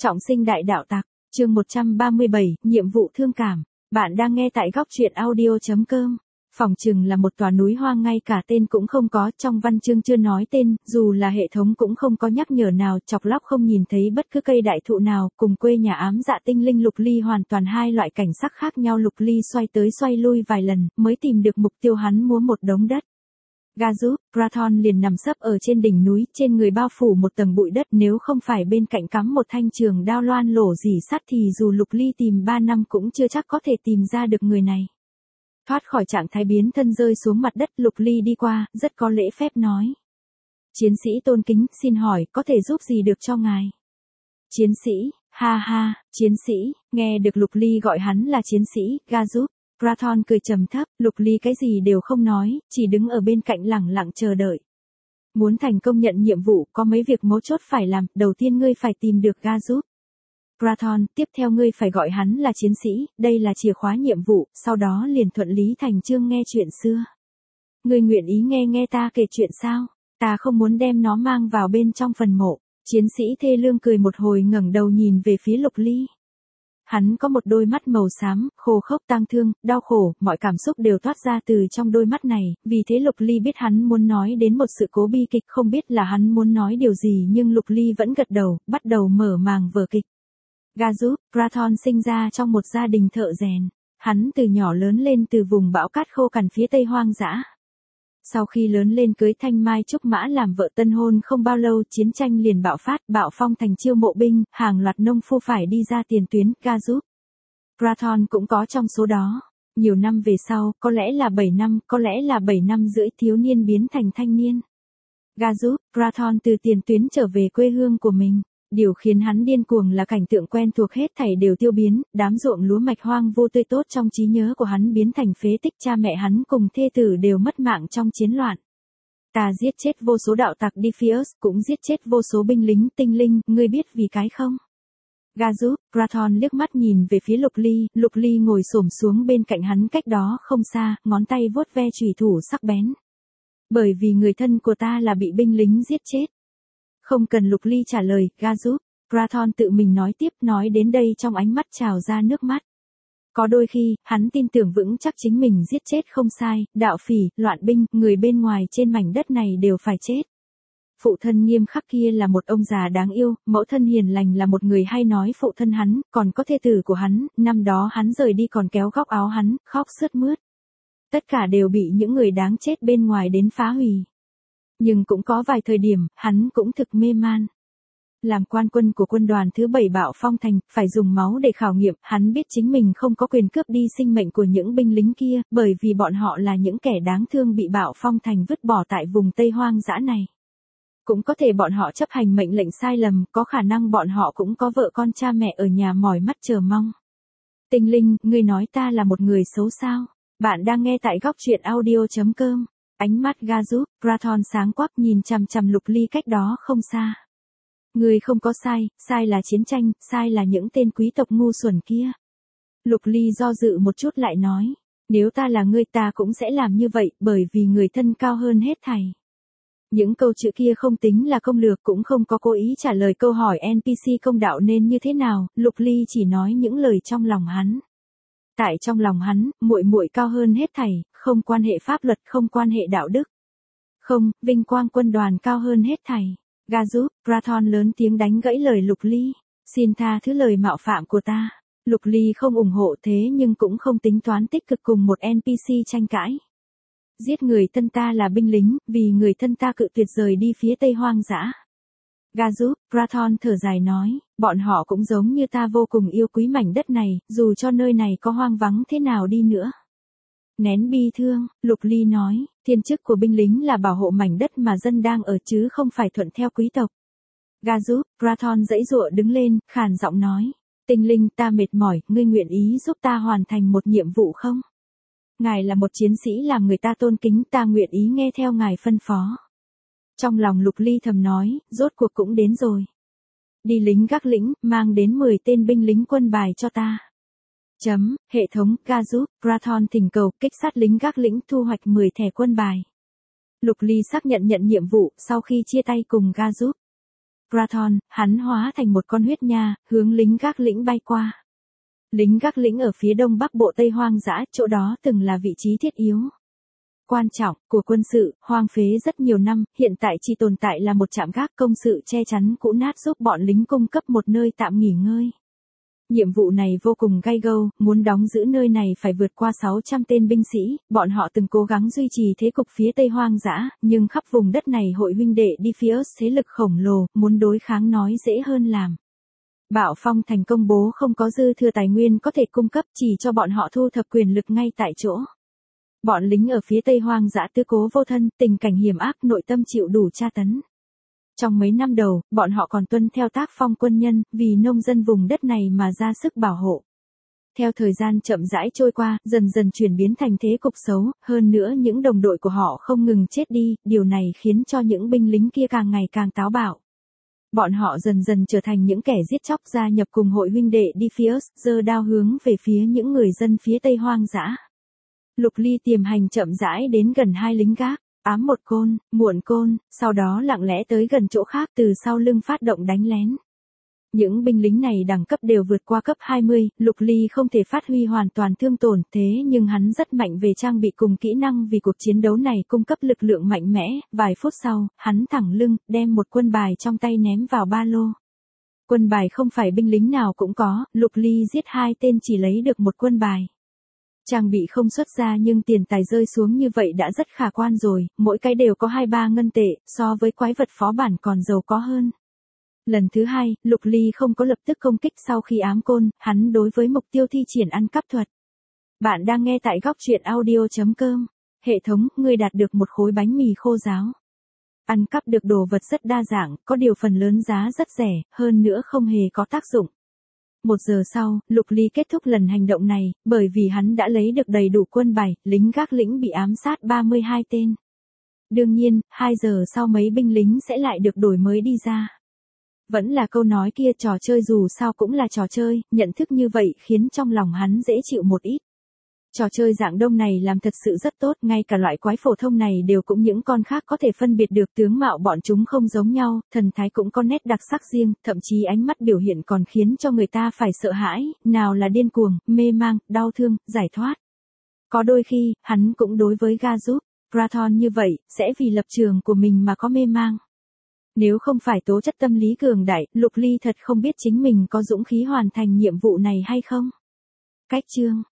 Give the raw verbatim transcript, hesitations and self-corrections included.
Trọng sinh đại đạo tặc, chương một trăm ba mươi bảy, nhiệm vụ thương cảm. Bạn đang nghe tại góc truyện audio chấm com. Phòng trừng là một tòa núi hoang ngay cả tên cũng không có, trong văn chương chưa nói tên, dù là hệ thống cũng không có nhắc nhở nào, chọc lóc không nhìn thấy bất cứ cây đại thụ nào, cùng quê nhà ám dạ tinh linh Lục Ly hoàn toàn hai loại cảnh sắc khác nhau. Lục Ly xoay tới xoay lui vài lần, mới tìm được mục tiêu hắn muốn, một đống đất. Gazup, Kraton liền nằm sấp ở trên đỉnh núi, trên người bao phủ một tầng bụi đất, nếu không phải bên cạnh cắm một thanh trường đao loan lổ rỉ sắt thì dù Lục Ly tìm ba năm cũng chưa chắc có thể tìm ra được người này. Thoát khỏi trạng thái biến thân rơi xuống mặt đất, Lục Ly đi qua, rất có lễ phép nói. Chiến sĩ tôn kính, xin hỏi, có thể giúp gì được cho ngài? Chiến sĩ, ha ha, chiến sĩ, nghe được Lục Ly gọi hắn là chiến sĩ, Gazup. Kraton cười trầm thấp, Lục Ly cái gì đều không nói, chỉ đứng ở bên cạnh lẳng lặng chờ đợi. Muốn thành công nhận nhiệm vụ, có mấy việc mấu chốt phải làm, đầu tiên ngươi phải tìm được Gazup. Kraton, tiếp theo ngươi phải gọi hắn là chiến sĩ, đây là chìa khóa nhiệm vụ, sau đó liền thuận lý thành chương nghe chuyện xưa. Ngươi nguyện ý nghe nghe ta kể chuyện sao? Ta không muốn đem nó mang vào bên trong phần mộ. Chiến sĩ thê lương cười một hồi, ngẩng đầu nhìn về phía Lục Ly. Hắn có một đôi mắt màu xám, khô khốc, tang thương, đau khổ, mọi cảm xúc đều toát ra từ trong đôi mắt này, vì thế Lục Ly biết hắn muốn nói đến một sự cố bi kịch, không biết là hắn muốn nói điều gì nhưng Lục Ly vẫn gật đầu, bắt đầu mở màng vở kịch. Gazup, Kraton sinh ra trong một gia đình thợ rèn, hắn từ nhỏ lớn lên từ vùng bão cát khô cằn phía tây hoang dã. Sau khi lớn lên cưới Thanh Mai Trúc Mã làm vợ, tân hôn không bao lâu chiến tranh liền bạo phát, bạo phong thành chiêu mộ binh, hàng loạt nông phu phải đi ra tiền tuyến. Gazup, Kraton cũng có trong số đó. Nhiều năm về sau, có lẽ là bảy năm, có lẽ là bảy năm rưỡi, thiếu niên biến thành thanh niên. Gazup, Kraton từ tiền tuyến trở về quê hương của mình. Điều khiến hắn điên cuồng là cảnh tượng quen thuộc hết thảy đều tiêu biến, đám ruộng lúa mạch hoang vô tươi tốt trong trí nhớ của hắn biến thành phế tích, cha mẹ hắn cùng thê tử đều mất mạng trong chiến loạn. Ta giết chết vô số đạo tặc Diphius, cũng giết chết vô số binh lính tinh linh, ngươi biết vì cái không? Gazup, Kraton liếc mắt nhìn về phía Lục Ly, Lục Ly ngồi xổm xuống bên cạnh hắn cách đó không xa, ngón tay vuốt ve chùy thủ sắc bén. Bởi vì người thân của ta là bị binh lính giết chết. Không cần Lục Ly trả lời, Gazup, Kraton tự mình nói tiếp, nói đến đây trong ánh mắt trào ra nước mắt. Có đôi khi, hắn tin tưởng vững chắc chính mình giết chết không sai, đạo phỉ, loạn binh, người bên ngoài trên mảnh đất này đều phải chết. Phụ thân nghiêm khắc kia là một ông già đáng yêu, mẫu thân hiền lành là một người hay nói phụ thân hắn, còn có thê tử của hắn, năm đó hắn rời đi còn kéo góc áo hắn, khóc sướt mướt. Tất cả đều bị những người đáng chết bên ngoài đến phá hủy. Nhưng cũng có vài thời điểm, hắn cũng thực mê man. Làm quan quân của quân đoàn thứ bảy bạo phong thành, phải dùng máu để khảo nghiệm, hắn biết chính mình không có quyền cướp đi sinh mệnh của những binh lính kia, bởi vì bọn họ là những kẻ đáng thương bị bạo phong thành vứt bỏ tại vùng Tây hoang dã này. Cũng có thể bọn họ chấp hành mệnh lệnh sai lầm, có khả năng bọn họ cũng có vợ con cha mẹ ở nhà mỏi mắt chờ mong. Tinh linh, ngươi nói ta là một người xấu sao? Bạn đang nghe tại góc truyện audio chấm com. Ánh mắt Gazup, Kraton sáng quắc nhìn chằm chằm Lục Ly cách đó không xa. Ngươi không có sai, sai là chiến tranh, sai là những tên quý tộc ngu xuẩn kia. Lục Ly do dự một chút lại nói, nếu ta là ngươi ta cũng sẽ làm như vậy, bởi vì người thân cao hơn hết thảy. Những câu chữ kia không tính là công lược, cũng không có cố ý trả lời câu hỏi en pê xê công đạo nên như thế nào, Lục Ly chỉ nói những lời trong lòng hắn. Tại trong lòng hắn, muội muội cao hơn hết thảy, không quan hệ pháp luật, không quan hệ đạo đức. Không, vinh quang quân đoàn cao hơn hết thảy. Gazup, Kraton lớn tiếng đánh gãy lời Lục Ly. Xin tha thứ lời mạo phạm của ta. Lục Ly không ủng hộ thế nhưng cũng không tính toán tích cực cùng một en pê xê tranh cãi. Giết người thân ta là binh lính, vì người thân ta cự tuyệt rời đi phía tây hoang dã. Gazup, Kraton thở dài nói, bọn họ cũng giống như ta vô cùng yêu quý mảnh đất này, dù cho nơi này có hoang vắng thế nào đi nữa. Nén bi thương, Lục Ly nói, thiên chức của binh lính là bảo hộ mảnh đất mà dân đang ở chứ không phải thuận theo quý tộc. Gazup, Kraton giãy giụa đứng lên, khàn giọng nói, tinh linh ta mệt mỏi, ngươi nguyện ý giúp ta hoàn thành một nhiệm vụ không? Ngài là một chiến sĩ làm người ta tôn kính, ta nguyện ý nghe theo ngài phân phó. Trong lòng Lục Ly thầm nói, rốt cuộc cũng đến rồi. Đi lính gác lĩnh, mang đến mười tên binh lính quân bài cho ta. Chấm, hệ thống, Gazup, Kraton thỉnh cầu, kích sát lính gác lĩnh thu hoạch mười thẻ quân bài. Lục Ly xác nhận nhận nhiệm vụ, sau khi chia tay cùng Gazup. Prathon, hắn hóa thành một con huyết nha, hướng lính gác lĩnh bay qua. Lính gác lĩnh ở phía đông bắc bộ Tây hoang dã, chỗ đó từng là vị trí thiết yếu quan trọng của quân sự, hoang phế rất nhiều năm, hiện tại chỉ tồn tại là một trạm gác công sự che chắn cũ nát giúp bọn lính cung cấp một nơi tạm nghỉ ngơi. Nhiệm vụ này vô cùng gay go, muốn đóng giữ nơi này phải vượt qua sáu trăm tên binh sĩ, bọn họ từng cố gắng duy trì thế cục phía Tây hoang dã, nhưng khắp vùng đất này hội huynh đệ Diphios thế lực khổng lồ, muốn đối kháng nói dễ hơn làm. Bạo phong thành công bố không có dư thừa tài nguyên có thể cung cấp, chỉ cho bọn họ thu thập quyền lực ngay tại chỗ. Bọn lính ở phía Tây hoang dã tứ cố vô thân, tình cảnh hiểm ác, nội tâm chịu đủ tra tấn. Trong mấy năm đầu, bọn họ còn tuân theo tác phong quân nhân, vì nông dân vùng đất này mà ra sức bảo hộ. Theo thời gian chậm rãi trôi qua, dần dần chuyển biến thành thế cục xấu, hơn nữa những đồng đội của họ không ngừng chết đi, điều này khiến cho những binh lính kia càng ngày càng táo bạo. Bọn họ dần dần trở thành những kẻ giết chóc, gia nhập cùng hội huynh đệ Diphios, giơ đao hướng về phía những người dân phía Tây hoang dã. Lục Ly tiềm hành chậm rãi đến gần hai lính gác, ám một côn, muộn côn, sau đó lặng lẽ tới gần chỗ khác từ sau lưng phát động đánh lén. Những binh lính này đẳng cấp đều vượt qua cấp hai mươi, Lục Ly không thể phát huy hoàn toàn thương tổn, thế nhưng hắn rất mạnh về trang bị cùng kỹ năng vì cuộc chiến đấu này cung cấp lực lượng mạnh mẽ, vài phút sau, hắn thẳng lưng, đem một quân bài trong tay ném vào ba lô. Quân bài không phải binh lính nào cũng có, Lục Ly giết hai tên chỉ lấy được một quân bài. Trang bị không xuất ra nhưng tiền tài rơi xuống như vậy đã rất khả quan rồi, mỗi cái đều có hai ba ngân tệ, so với quái vật phó bản còn giàu có hơn. Lần thứ hai, Lục Ly không có lập tức công kích sau khi ám côn, hắn đối với mục tiêu thi triển ăn cắp thuật. Bạn đang nghe tại góc truyện audio chấm com. Hệ thống, ngươi đạt được một khối bánh mì khô ráo. Ăn cắp được đồ vật rất đa dạng, có điều phần lớn giá rất rẻ, hơn nữa không hề có tác dụng. Một giờ sau, Lục Ly kết thúc lần hành động này, bởi vì hắn đã lấy được đầy đủ quân bài, lính gác lĩnh bị ám sát ba mươi hai tên. Đương nhiên, hai giờ sau mấy binh lính sẽ lại được đổi mới đi ra. Vẫn là câu nói kia, trò chơi dù sao cũng là trò chơi, nhận thức như vậy khiến trong lòng hắn dễ chịu một ít. Trò chơi dạng đông này làm thật sự rất tốt, ngay cả loại quái phổ thông này đều cũng những con khác có thể phân biệt được tướng mạo bọn chúng không giống nhau, thần thái cũng có nét đặc sắc riêng, thậm chí ánh mắt biểu hiện còn khiến cho người ta phải sợ hãi, nào là điên cuồng, mê mang, đau thương, giải thoát. Có đôi khi, hắn cũng đối với Gazup, Prathon như vậy, sẽ vì lập trường của mình mà có mê mang. Nếu không phải tố chất tâm lý cường đại, Lục Ly thật không biết chính mình có dũng khí hoàn thành nhiệm vụ này hay không. Cách chương